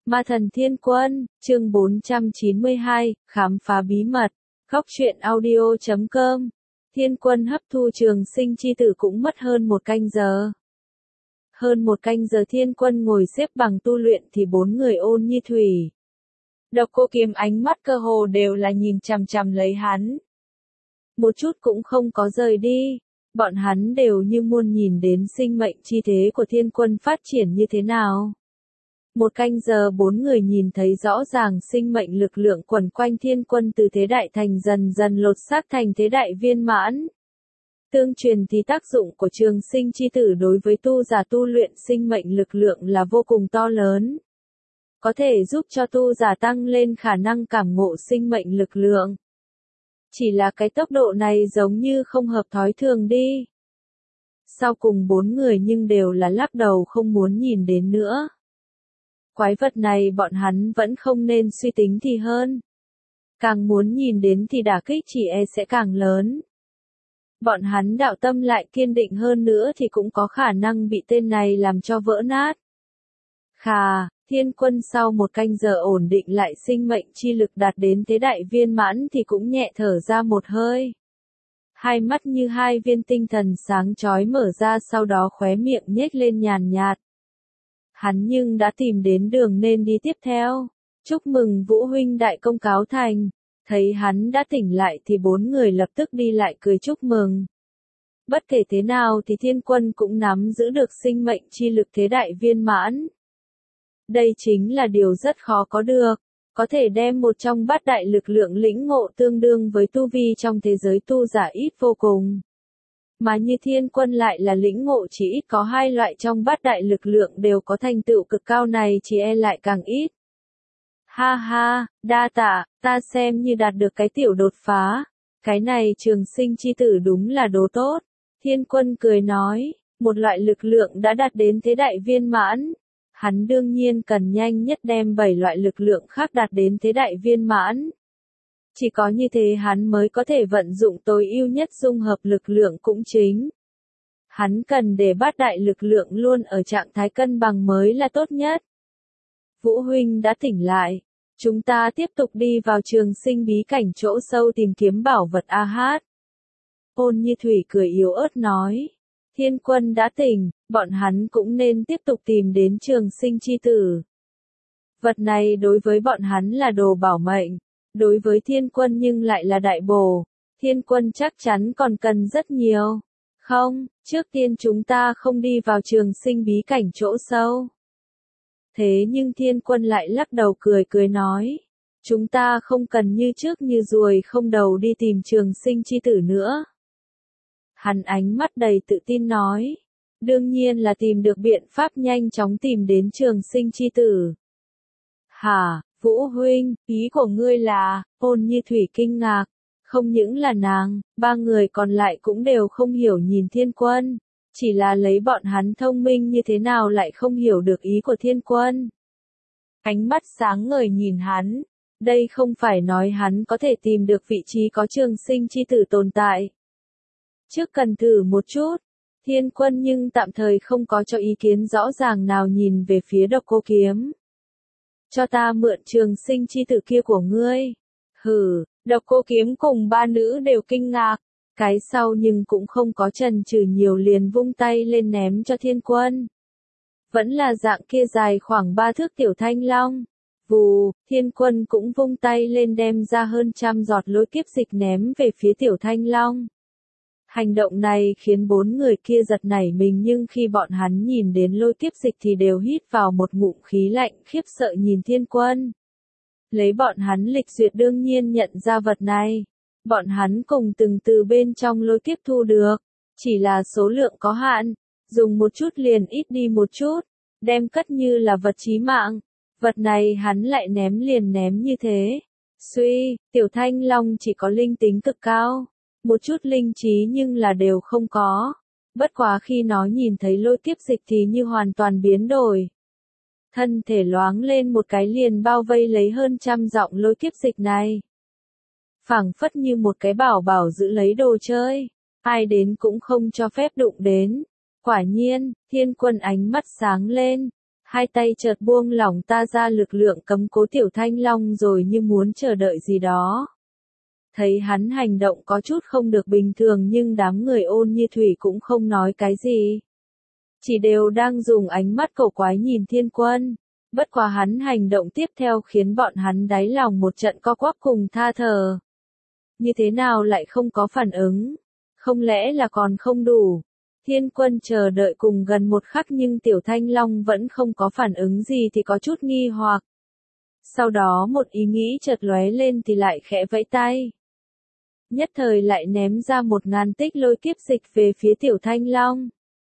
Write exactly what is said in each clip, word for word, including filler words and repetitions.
Ma thần Thiên Quân, chương bốn trăm chín mươi hai, khám phá bí mật. Góc truyện audio chấm com. Thiên Quân hấp thu trường sinh chi tử cũng mất hơn một canh giờ. Hơn một canh giờ Thiên Quân ngồi xếp bằng tu luyện thì bốn người Ôn Như Thủy, Độc Cô Kiếm ánh mắt cơ hồ đều là nhìn chằm chằm lấy hắn. Một chút cũng không có rời đi, bọn hắn đều như muốn nhìn đến sinh mệnh chi thế của Thiên Quân phát triển như thế nào. Một canh giờ bốn người nhìn thấy rõ ràng sinh mệnh lực lượng quẩn quanh Thiên Quân từ thế đại thành dần dần lột xác thành thế đại viên mãn. Tương truyền thì tác dụng của trường sinh chi tử đối với tu giả tu luyện sinh mệnh lực lượng là vô cùng to lớn. Có thể giúp cho tu giả tăng lên khả năng cảm ngộ sinh mệnh lực lượng. Chỉ là cái tốc độ này giống như không hợp thói thường đi. Sau cùng bốn người nhưng đều là lắc đầu không muốn nhìn đến nữa. Quái vật này bọn hắn vẫn không nên suy tính thì hơn. Càng muốn nhìn đến thì đả kích chỉ e sẽ càng lớn. Bọn hắn đạo tâm lại kiên định hơn nữa thì cũng có khả năng bị tên này làm cho vỡ nát. Khà, Thiên Quân sau một canh giờ ổn định lại sinh mệnh chi lực đạt đến thế đại viên mãn thì cũng nhẹ thở ra một hơi. Hai mắt như hai viên tinh thần sáng chói mở ra, sau đó khóe miệng nhếch lên nhàn nhạt. Hắn nhưng đã tìm đến đường nên đi tiếp theo. Chúc mừng Vũ huynh đại công cáo thành. Thấy hắn đã tỉnh lại thì bốn người lập tức đi lại cười chúc mừng. Bất kể thế nào thì Thiên Quân cũng nắm giữ được sinh mệnh chi lực thế đại viên mãn. Đây chính là điều rất khó có được. Có thể đem một trong bát đại lực lượng lĩnh ngộ tương đương với tu vi trong thế giới tu giả ít vô cùng. Mà như Thiên Quân lại là lĩnh ngộ chỉ ít có hai loại trong bát đại lực lượng đều có thành tựu cực cao này chỉ e lại càng ít. Ha ha, đa tạ, ta xem như đạt được cái tiểu đột phá. Cái này trường sinh chi tử đúng là đồ tốt. Thiên Quân cười nói, một loại lực lượng đã đạt đến thế đại viên mãn. Hắn đương nhiên cần nhanh nhất đem bảy loại lực lượng khác đạt đến thế đại viên mãn. Chỉ có như thế hắn mới có thể vận dụng tối ưu nhất dung hợp lực lượng cũng chính. Hắn cần để bát đại lực lượng luôn ở trạng thái cân bằng mới là tốt nhất. Vũ huynh đã tỉnh lại. Chúng ta tiếp tục đi vào trường sinh bí cảnh chỗ sâu tìm kiếm bảo vật A Hát. Ôn Như Thủy cười yếu ớt nói. Thiên Quân đã tỉnh, bọn hắn cũng nên tiếp tục tìm đến trường sinh chi tử. Vật này đối với bọn hắn là đồ bảo mệnh. Đối với Thiên Quân nhưng lại là đại bổ. Thiên Quân chắc chắn còn cần rất nhiều. Không, trước tiên chúng ta không đi vào trường sinh bí cảnh chỗ sâu. Thế nhưng Thiên Quân lại lắc đầu cười cười nói. Chúng ta không cần như trước như ruồi không đầu đi tìm trường sinh chi tử nữa. Hắn ánh mắt đầy tự tin nói. Đương nhiên là tìm được biện pháp nhanh chóng tìm đến trường sinh chi tử. Hả, Vũ huynh, ý của ngươi là, Ôn Như Thủy kinh ngạc. Không những là nàng, ba người còn lại cũng đều không hiểu nhìn Thiên Quân. Chỉ là lấy bọn hắn thông minh như thế nào lại không hiểu được ý của Thiên Quân. Ánh mắt sáng ngời nhìn hắn. Đây không phải nói hắn có thể tìm được vị trí có trường sinh chi tử tồn tại. Trước cần thử một chút. Thiên Quân nhưng tạm thời không có cho ý kiến rõ ràng nào nhìn về phía Độc Cô Kiếm. Cho ta mượn trường sinh chi tử kia của ngươi. Hừ, Độc Cô Kiếm cùng ba nữ đều kinh ngạc. Cái sau nhưng cũng không có chần chừ nhiều liền vung tay lên ném cho Thiên Quân. Vẫn là dạng kia dài khoảng ba thước tiểu thanh long. Vù, Thiên Quân cũng vung tay lên đem ra hơn trăm giọt lôi kiếp dịch ném về phía tiểu thanh long. Hành động này khiến bốn người kia giật nảy mình, nhưng khi bọn hắn nhìn đến lôi kiếp dịch thì đều hít vào một ngụm khí lạnh khiếp sợ nhìn Thiên Quân. Lấy bọn hắn lịch duyệt đương nhiên nhận ra vật này. Bọn hắn cùng từng từ bên trong lôi kiếp thu được. Chỉ là số lượng có hạn. Dùng một chút liền ít đi một chút. Đem cất như là vật chí mạng. Vật này hắn lại ném liền ném như thế. Suy, tiểu thanh long chỉ có linh tính cực cao. Một chút linh trí nhưng là đều không có. Bất quá khi nó nhìn thấy lôi kiếp dịch thì như hoàn toàn biến đổi. Thân thể loáng lên một cái liền bao vây lấy hơn trăm giọng lôi kiếp dịch này. Phảng phất như một cái bảo bảo giữ lấy đồ chơi. Ai đến cũng không cho phép đụng đến. Quả nhiên, Thiên Quân ánh mắt sáng lên. Hai tay chợt buông lỏng ta ra lực lượng cấm cố Tiểu Thanh Long rồi như muốn chờ đợi gì đó. Thấy hắn hành động có chút không được bình thường nhưng đám người Ôn Như Thủy cũng không nói cái gì. Chỉ đều đang dùng ánh mắt cổ quái nhìn Thiên Quân. Bất quá hắn hành động tiếp theo khiến bọn hắn đáy lòng một trận co quắp cùng tha thở. Như thế nào lại không có phản ứng? Không lẽ là còn không đủ? Thiên Quân chờ đợi cùng gần một khắc nhưng Tiểu Thanh Long vẫn không có phản ứng gì thì có chút nghi hoặc. Sau đó một ý nghĩ chợt lóe lên thì lại khẽ vẫy tay. Nhất thời lại ném ra một ngàn tích lôi kiếp dịch về phía Tiểu Thanh Long.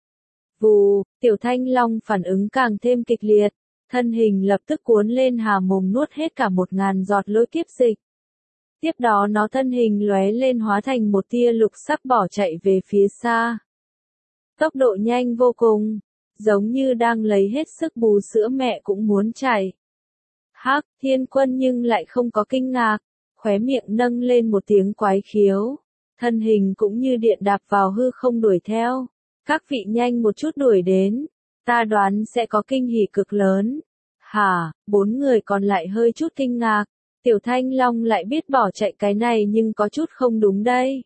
Vù, Tiểu Thanh Long phản ứng càng thêm kịch liệt, thân hình lập tức cuốn lên hà mồm nuốt hết cả một ngàn giọt lôi kiếp dịch. Tiếp đó nó thân hình lóe lên hóa thành một tia lục sắc bỏ chạy về phía xa. Tốc độ nhanh vô cùng, giống như đang lấy hết sức bú sữa mẹ cũng muốn chạy. Hắc, Thiên Quân nhưng lại không có kinh ngạc, khóe miệng nâng lên một tiếng quái khiếu, thân hình cũng như điện đạp vào hư không đuổi theo. Các vị nhanh một chút đuổi đến, ta đoán sẽ có kinh hỉ cực lớn. Hả, bốn người còn lại hơi chút kinh ngạc, Tiểu Thanh Long lại biết bỏ chạy cái này nhưng có chút không đúng đây.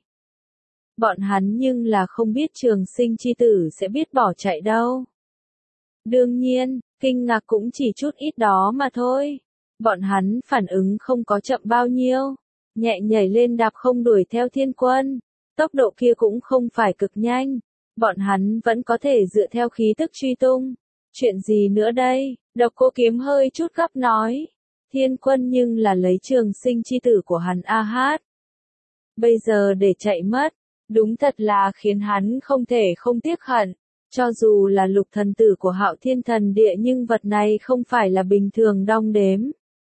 Bọn hắn nhưng là không biết Trường Sinh chi tử sẽ biết bỏ chạy đâu. Đương nhiên, kinh ngạc cũng chỉ chút ít đó mà thôi. Bọn hắn phản ứng không có chậm bao nhiêu, nhẹ nhảy lên đạp không đuổi theo Thiên Quân. Tốc độ kia cũng không phải cực nhanh, bọn hắn vẫn có thể dựa theo khí tức truy tung. Chuyện gì nữa đây? Độc Cô Kiếm hơi chút gấp nói. Thiên Quân nhưng là lấy Trường Sinh chi tử của hắn a hát. Bây giờ để chạy mất, đúng thật là khiến hắn không thể không tiếc hận. Cho dù là lục thần tử của Hạo Thiên Thần Địa nhưng vật này không phải là bình thường đong đếm.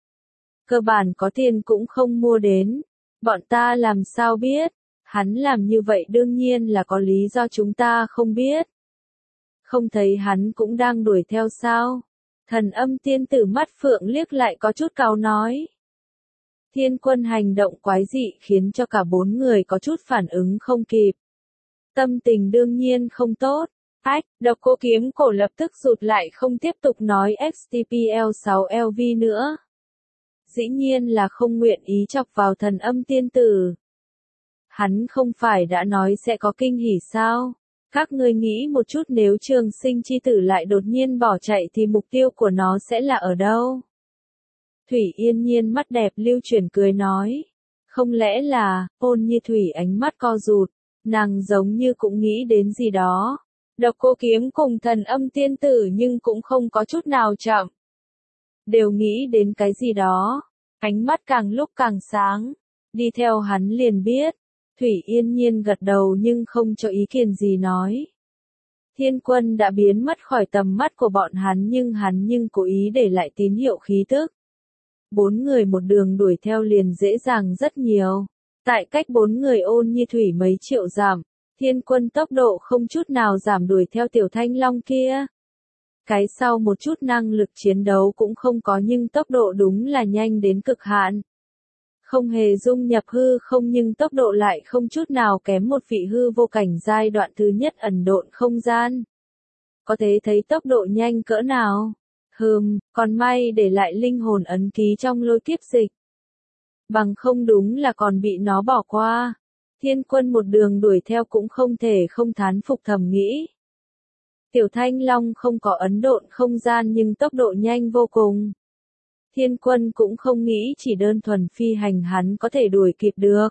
Cơ bản có tiền cũng không mua đến. Bọn ta làm sao biết? Hắn làm như vậy đương nhiên là có lý do chúng ta không biết. Không thấy hắn cũng đang đuổi theo sao? Thần Âm tiên tử mắt phượng liếc lại có chút cáu nói. Thiên Quân hành động quái dị khiến cho cả bốn người có chút phản ứng không kịp. Tâm tình đương nhiên không tốt. Ách, Độc Cô Kiếm cổ lập tức rụt lại không tiếp tục nói ích tê pê lờ sáu lờ vê nữa. Dĩ nhiên là không nguyện ý chọc vào Thần Âm tiên tử. Hắn không phải đã nói sẽ có kinh hỉ sao? Các ngươi nghĩ một chút nếu Trường Sinh chi tử lại đột nhiên bỏ chạy thì mục tiêu của nó sẽ là ở đâu? Thủy Yên Nhiên mắt đẹp lưu chuyển cười nói. Không lẽ là, Ôn Như Thủy ánh mắt co rụt, nàng giống như cũng nghĩ đến gì đó. Độc Cô Kiếm cùng Thần Âm tiên tử nhưng cũng không có chút nào chậm. Đều nghĩ đến cái gì đó, ánh mắt càng lúc càng sáng, đi theo hắn liền biết. Thủy Yên Nhiên gật đầu nhưng không cho ý kiến gì nói. Thiên Quân đã biến mất khỏi tầm mắt của bọn hắn nhưng hắn nhưng cố ý để lại tín hiệu khí tức. Bốn người một đường đuổi theo liền dễ dàng rất nhiều. Tại cách bốn người Ôn Như Thủy mấy triệu giảm, Thiên Quân tốc độ không chút nào giảm đuổi theo Tiểu Thanh Long kia. Cái sau một chút năng lực chiến đấu cũng không có nhưng tốc độ đúng là nhanh đến cực hạn. Không hề dung nhập hư không nhưng tốc độ lại không chút nào kém một vị hư vô cảnh giai đoạn thứ nhất ẩn độn không gian. Có thể thấy tốc độ nhanh cỡ nào? Hừm, còn may để lại linh hồn ấn ký trong lôi kiếp dịch. Bằng không đúng là còn bị nó bỏ qua. Thiên Quân một đường đuổi theo cũng không thể không thán phục thầm nghĩ. Tiểu Thanh Long không có ấn độn không gian nhưng tốc độ nhanh vô cùng. Thiên Quân cũng không nghĩ chỉ đơn thuần phi hành hắn có thể đuổi kịp được.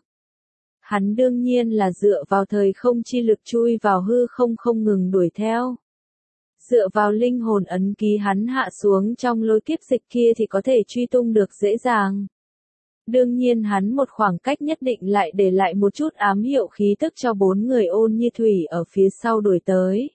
Hắn đương nhiên là dựa vào thời không chi lực chui vào hư không không ngừng đuổi theo. Dựa vào linh hồn ấn ký hắn hạ xuống trong lôi kiếp dịch kia thì có thể truy tung được dễ dàng. Đương nhiên hắn một khoảng cách nhất định lại để lại một chút ám hiệu khí tức cho bốn người Ôn Như Thủy ở phía sau đuổi tới.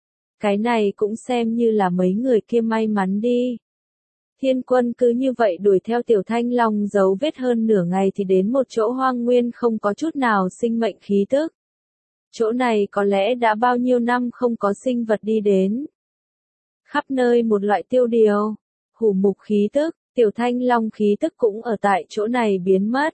Cái này cũng xem như là mấy người kia may mắn đi. Thiên Quân cứ như vậy đuổi theo Tiểu Thanh Long dấu vết hơn nửa ngày thì đến một chỗ hoang nguyên không có chút nào sinh mệnh khí tức. Chỗ này có lẽ đã bao nhiêu năm không có sinh vật đi đến. Khắp nơi một loại tiêu điều, hủ mục khí tức, Tiểu Thanh Long khí tức cũng ở tại chỗ này biến mất.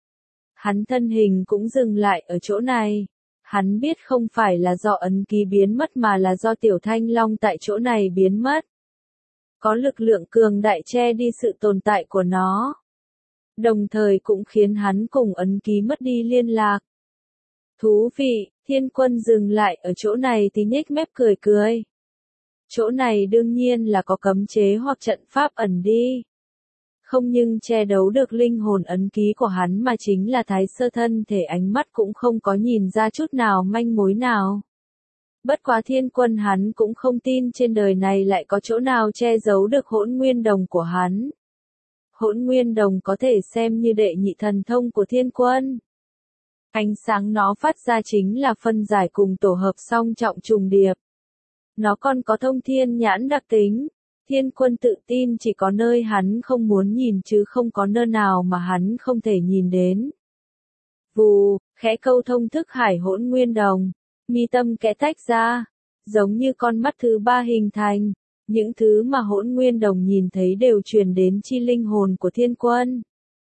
Hắn thân hình cũng dừng lại ở chỗ này. Hắn biết không phải là do ấn ký biến mất mà là do Tiểu Thanh Long tại chỗ này biến mất. có lực lượng cường đại che đi sự tồn tại của nó. Đồng thời cũng khiến hắn cùng ấn ký mất đi liên lạc. Thú vị, Thiên Quân dừng lại ở chỗ này thì nhếch mép cười cười. Chỗ này đương nhiên là có cấm chế hoặc trận pháp ẩn đi. Không nhưng che đấu được linh hồn ấn ký của hắn mà chính là thái sơ thân thể ánh mắt cũng không có nhìn ra chút nào manh mối nào. Bất quá Thiên Quân hắn cũng không tin trên đời này lại có chỗ nào che giấu được hỗn nguyên đồng của hắn. Hỗn nguyên đồng có thể xem như đệ nhị thần thông của Thiên Quân. Ánh sáng nó phát ra chính là phân giải cùng tổ hợp song trọng trùng điệp. Nó còn có thông thiên nhãn đặc tính. Thiên Quân tự tin chỉ có nơi hắn không muốn nhìn chứ không có nơi nào mà hắn không thể nhìn đến. Vù, khẽ câu thông thức hải hỗn nguyên đồng, mi tâm kẽ tách ra, giống như con mắt thứ ba hình thành. Những thứ mà hỗn nguyên đồng nhìn thấy đều truyền đến chi linh hồn của Thiên Quân.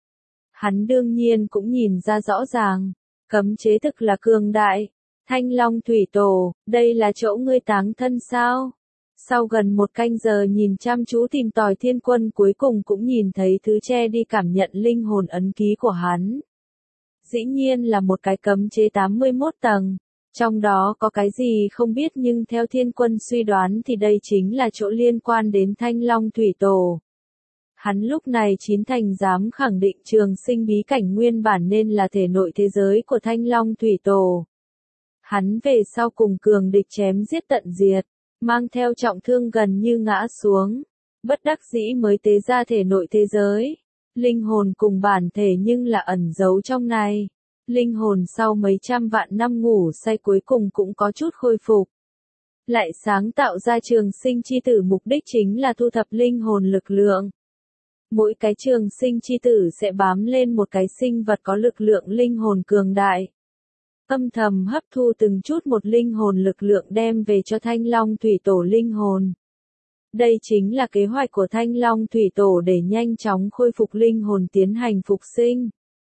Hắn đương nhiên cũng nhìn ra rõ ràng, cấm chế thực là cường đại. Thanh Long Thủy Tổ, đây là chỗ ngươi táng thân sao? Sau gần một canh giờ nhìn chăm chú tìm tòi Thiên Quân cuối cùng cũng nhìn thấy thứ che đi cảm nhận linh hồn ấn ký của hắn. Dĩ nhiên là một cái cấm chế tám mươi mốt tầng. Trong đó có cái gì không biết nhưng theo Thiên Quân suy đoán thì đây chính là chỗ liên quan đến Thanh Long Thủy Tổ. Hắn lúc này chín thành dám khẳng định trường sinh bí cảnh nguyên bản nên là thể nội thế giới của Thanh Long Thủy Tổ. Hắn về sau cùng cường địch chém giết tận diệt, mang theo trọng thương gần như ngã xuống. Bất đắc dĩ mới tế ra thể nội thế giới. Linh hồn cùng bản thể nhưng là ẩn giấu trong này. Linh hồn sau mấy trăm vạn năm ngủ say cuối cùng cũng có chút khôi phục. Lại sáng tạo ra trường sinh chi tử mục đích chính là thu thập linh hồn lực lượng. Mỗi cái trường sinh chi tử sẽ bám lên một cái sinh vật có lực lượng linh hồn cường đại. Âm thầm hấp thu từng chút một linh hồn lực lượng đem về cho Thanh Long Thủy Tổ linh hồn. Đây chính là kế hoạch của Thanh Long Thủy Tổ để nhanh chóng khôi phục linh hồn tiến hành phục sinh.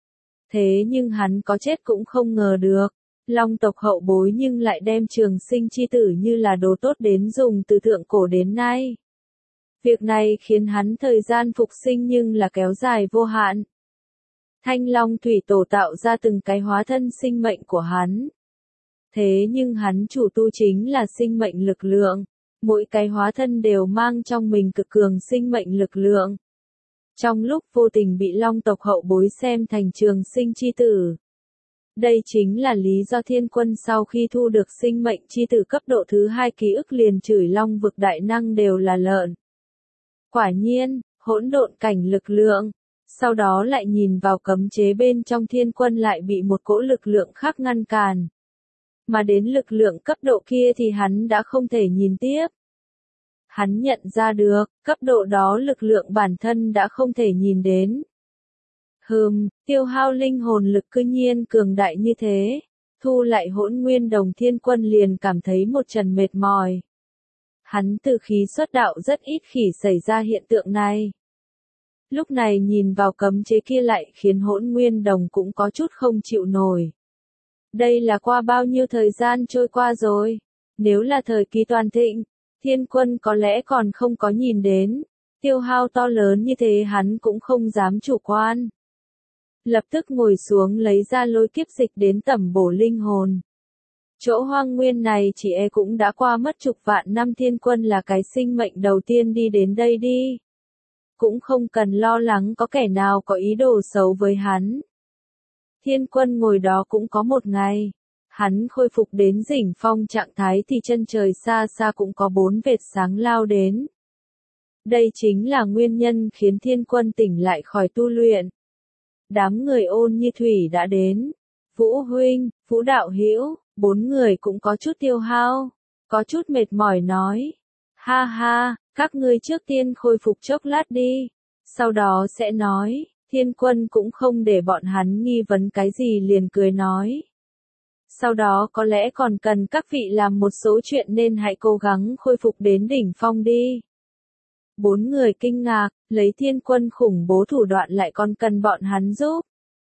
Thế nhưng hắn có chết cũng không ngờ được. Long tộc hậu bối nhưng lại đem trường sinh chi tử như là đồ tốt đến dùng từ thượng cổ đến nay. Việc này khiến hắn thời gian phục sinh nhưng là kéo dài vô hạn. Thanh Long Thủy Tổ tạo ra từng cái hóa thân sinh mệnh của hắn. Thế nhưng hắn chủ tu chính là sinh mệnh lực lượng. Mỗi cái hóa thân đều mang trong mình cực cường sinh mệnh lực lượng. Trong lúc vô tình bị Long tộc hậu bối xem thành trường sinh chi tử. Đây chính là lý do Thiên Quân sau khi thu được sinh mệnh chi tử cấp độ thứ hai ký ức liền chửi Long vực đại năng đều là lợn. Quả nhiên, hỗn độn cảnh lực lượng. Sau đó lại nhìn vào cấm chế bên trong Thiên Quân lại bị một cỗ lực lượng khác ngăn cản. Mà đến lực lượng cấp độ kia thì hắn đã không thể nhìn tiếp. Hắn nhận ra được, cấp độ đó lực lượng bản thân đã không thể nhìn đến. Hừm, tiêu hao linh hồn lực cư nhiên cường đại như thế. Thu lại hỗn nguyên đồng Thiên Quân liền cảm thấy một trận mệt mỏi. Hắn từ khí xuất đạo rất ít khi xảy ra hiện tượng này. Lúc này nhìn vào cấm chế kia lại khiến hỗn nguyên đồng cũng có chút không chịu nổi. Đây là qua bao nhiêu thời gian trôi qua rồi? Nếu là thời kỳ toàn thịnh, Thiên Quân có lẽ còn không có nhìn đến. Tiêu hao to lớn như thế hắn cũng không dám chủ quan. Lập tức ngồi xuống lấy ra lôi kiếp dịch đến tẩm bổ linh hồn. Chỗ hoang nguyên này chỉ e cũng đã qua mất chục vạn năm Thiên Quân là cái sinh mệnh đầu tiên đi đến đây đi. Cũng không cần lo lắng có kẻ nào có ý đồ xấu với hắn. Thiên Quân ngồi đó cũng có một ngày. Hắn khôi phục đến đỉnh phong trạng thái thì chân trời xa xa cũng có bốn vệt sáng lao đến. Đây chính là nguyên nhân khiến Thiên Quân tỉnh lại khỏi tu luyện. Đám người Ôn Như Thủy đã đến. Vũ huynh, Vũ đạo hữu, bốn người cũng có chút tiêu hao, có chút mệt mỏi nói. Ha ha, các ngươi trước tiên khôi phục chốc lát đi, sau đó sẽ nói. Thiên Quân cũng không để bọn hắn nghi vấn cái gì liền cười nói. Sau đó có lẽ còn cần các vị làm một số chuyện nên hãy cố gắng khôi phục đến đỉnh phong đi. Bốn người kinh ngạc, lấy Thiên Quân khủng bố thủ đoạn lại còn cần bọn hắn giúp.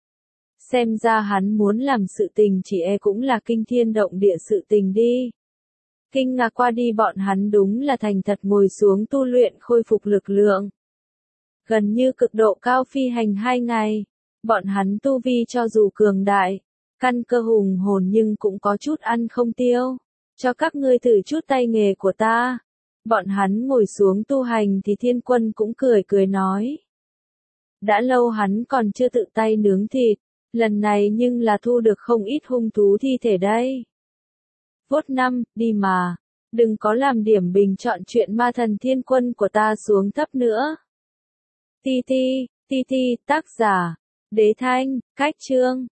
Xem ra hắn muốn làm sự tình chỉ e cũng là kinh thiên động địa sự tình đi. Kinh ngạc qua đi bọn hắn đúng là thành thật ngồi xuống tu luyện khôi phục lực lượng. Gần như cực độ cao phi hành hai ngày, bọn hắn tu vi cho dù cường đại, căn cơ hùng hồn nhưng cũng có chút ăn không tiêu. Cho các ngươi thử chút tay nghề của ta. Bọn hắn ngồi xuống tu hành thì Thiên Quân cũng cười cười nói. Đã lâu hắn còn chưa tự tay nướng thịt, lần này nhưng là thu được không ít hung thú thi thể đây. Vốt năm, đi mà, đừng có làm điểm bình chọn chuyện ma thần Thiên Quân của ta xuống thấp nữa. Ti Ti, Ti Ti, tác giả, Đế Thanh, Cách Chương.